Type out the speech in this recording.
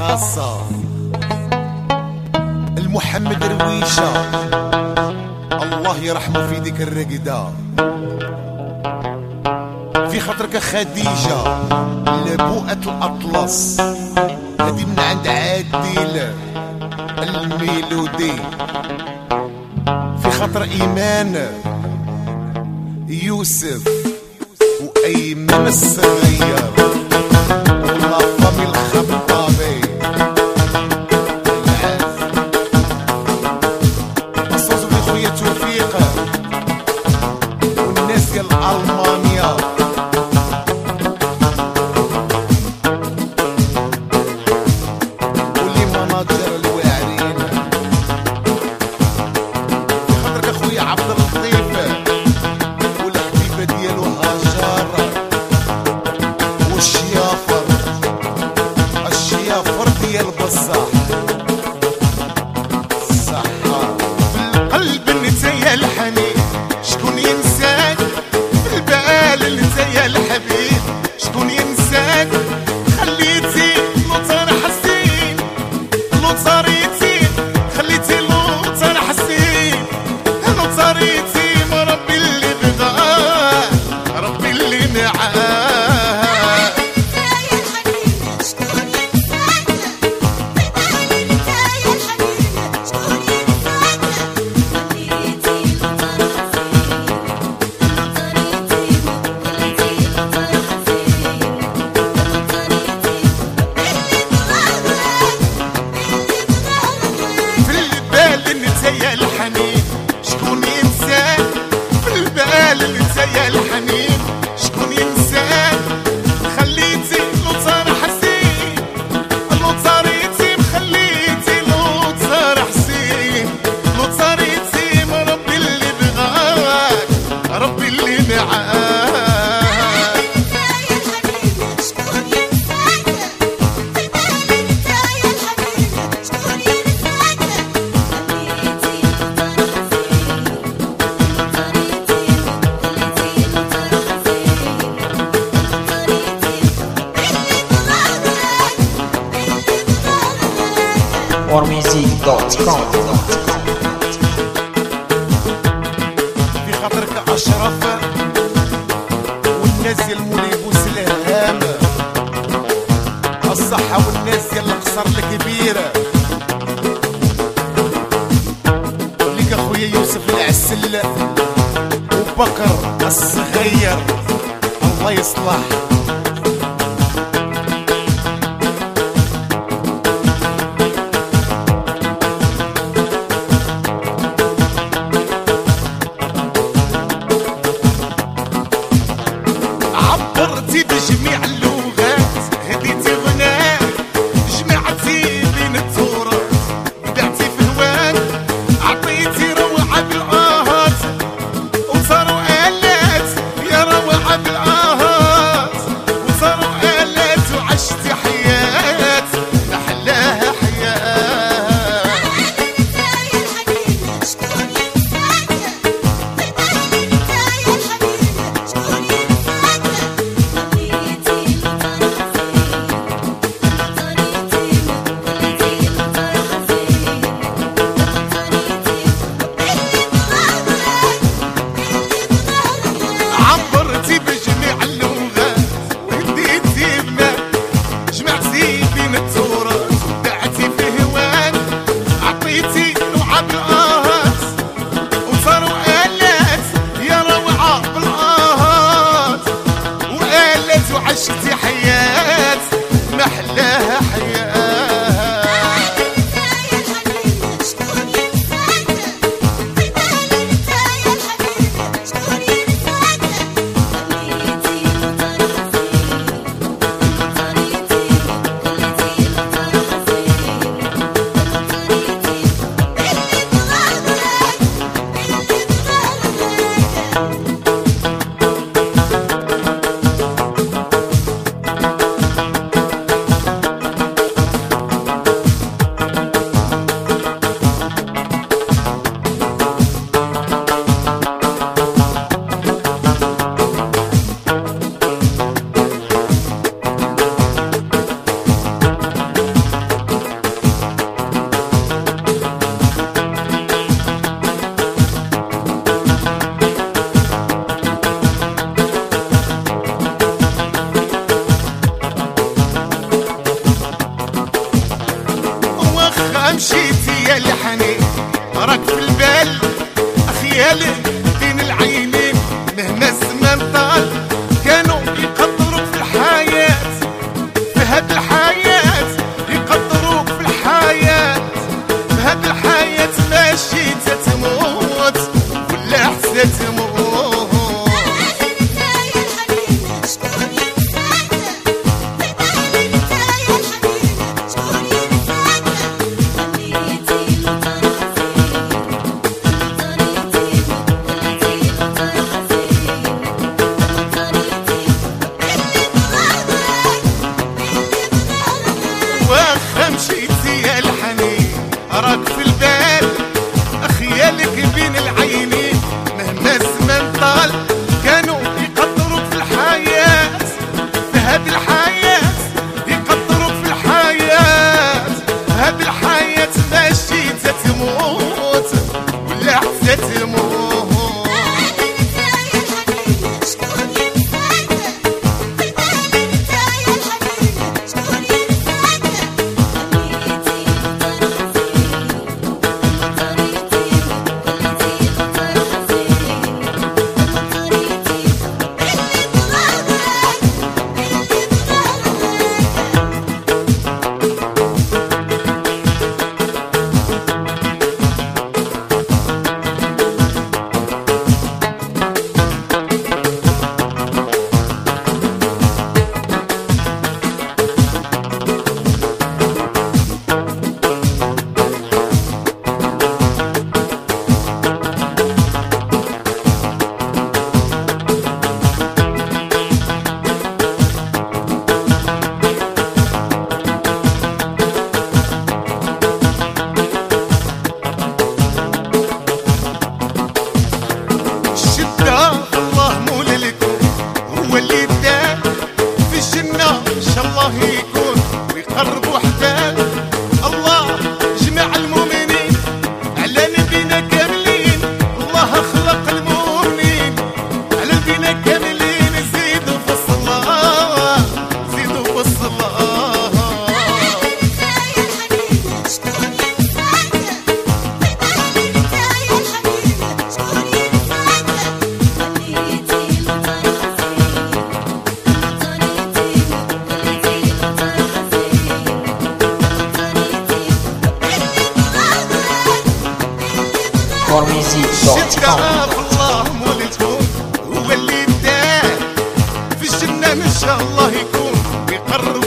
خاصة المحمد رويشة، الله يرحمه في ديك الرقدة. في خاطرك خديجة لبوءة الأطلس، هدي من عند عادل الميلودي. في خاطر إيمان يوسف وأيمن الصغير واللطمي الخطابي أصوص في خويا توفيق والناس ديال ألمانيا. واللي مناجر الواعرين. في خاطرك أخويا عبد اللطيف والحبيبة ديالو هاجر والشيافر ديال بصاح صحة. في القلب نتايا الحنين شكون ينساك، في البال نتايا الحبيب شكون ينساك. خليتي لوطار حسين لوطاريتي، خليتي لوطار حسين لوطاريتي. ما ربي اللي بغاه ربي اللي نعاه. نتايا الحنين شكون ينساك، في البال نتايا الحنين شكون ينساك. خليتي لوطار حسين لوطاريتي، خليتي لوطار حسين لوطاريتي. ما ربي اللي بغاك ربي اللي نعاك. warmusic.com. في خاطرك أشرف والناس ديال مولاي بوسلهام الصحة، والناس ديال القصر الكبير. ليك أخويا يوسف العسل وبكر الصغير الله يصلح. عبرتي بجميع اللغات، هديتي غناء جمعتي بين التراث، بدعتي في هواك عطيتي روعة بالآهات وصاروا آلات يا روعة بالآهات وصاروا آلات. وعشتي حياة أحلاها حياة. أخيالك بين العينين مهما الزمان طال كانوا يقدروك في الحياة، في هاد الحياة يقدروك في الحياة، في هاد الحياة ماشي تتموت ولا حتى تموت. واخا مشيتي يا الحنين راك في البال، خيالك بين العينين مهما الزمان طال كانوا يقدروك في الحياة، في هاد الحياة يقدروك في الحياة، هاد الحياة ماشي تتموت ولا حتى تموت. الله مولى لكم هو اللي بدا في الجنة إن شاء الله يكون ويقرب وحده. الله جمع المؤمنين على نبينا كاملين، الله خلق المؤمنين على نبينا كاملين. زيدوا في الصلاة زيدوا في الصلاة. formmusic.com. الله مولدكم هو اللي داه في الجنة إن شاء الله يكون ويقرب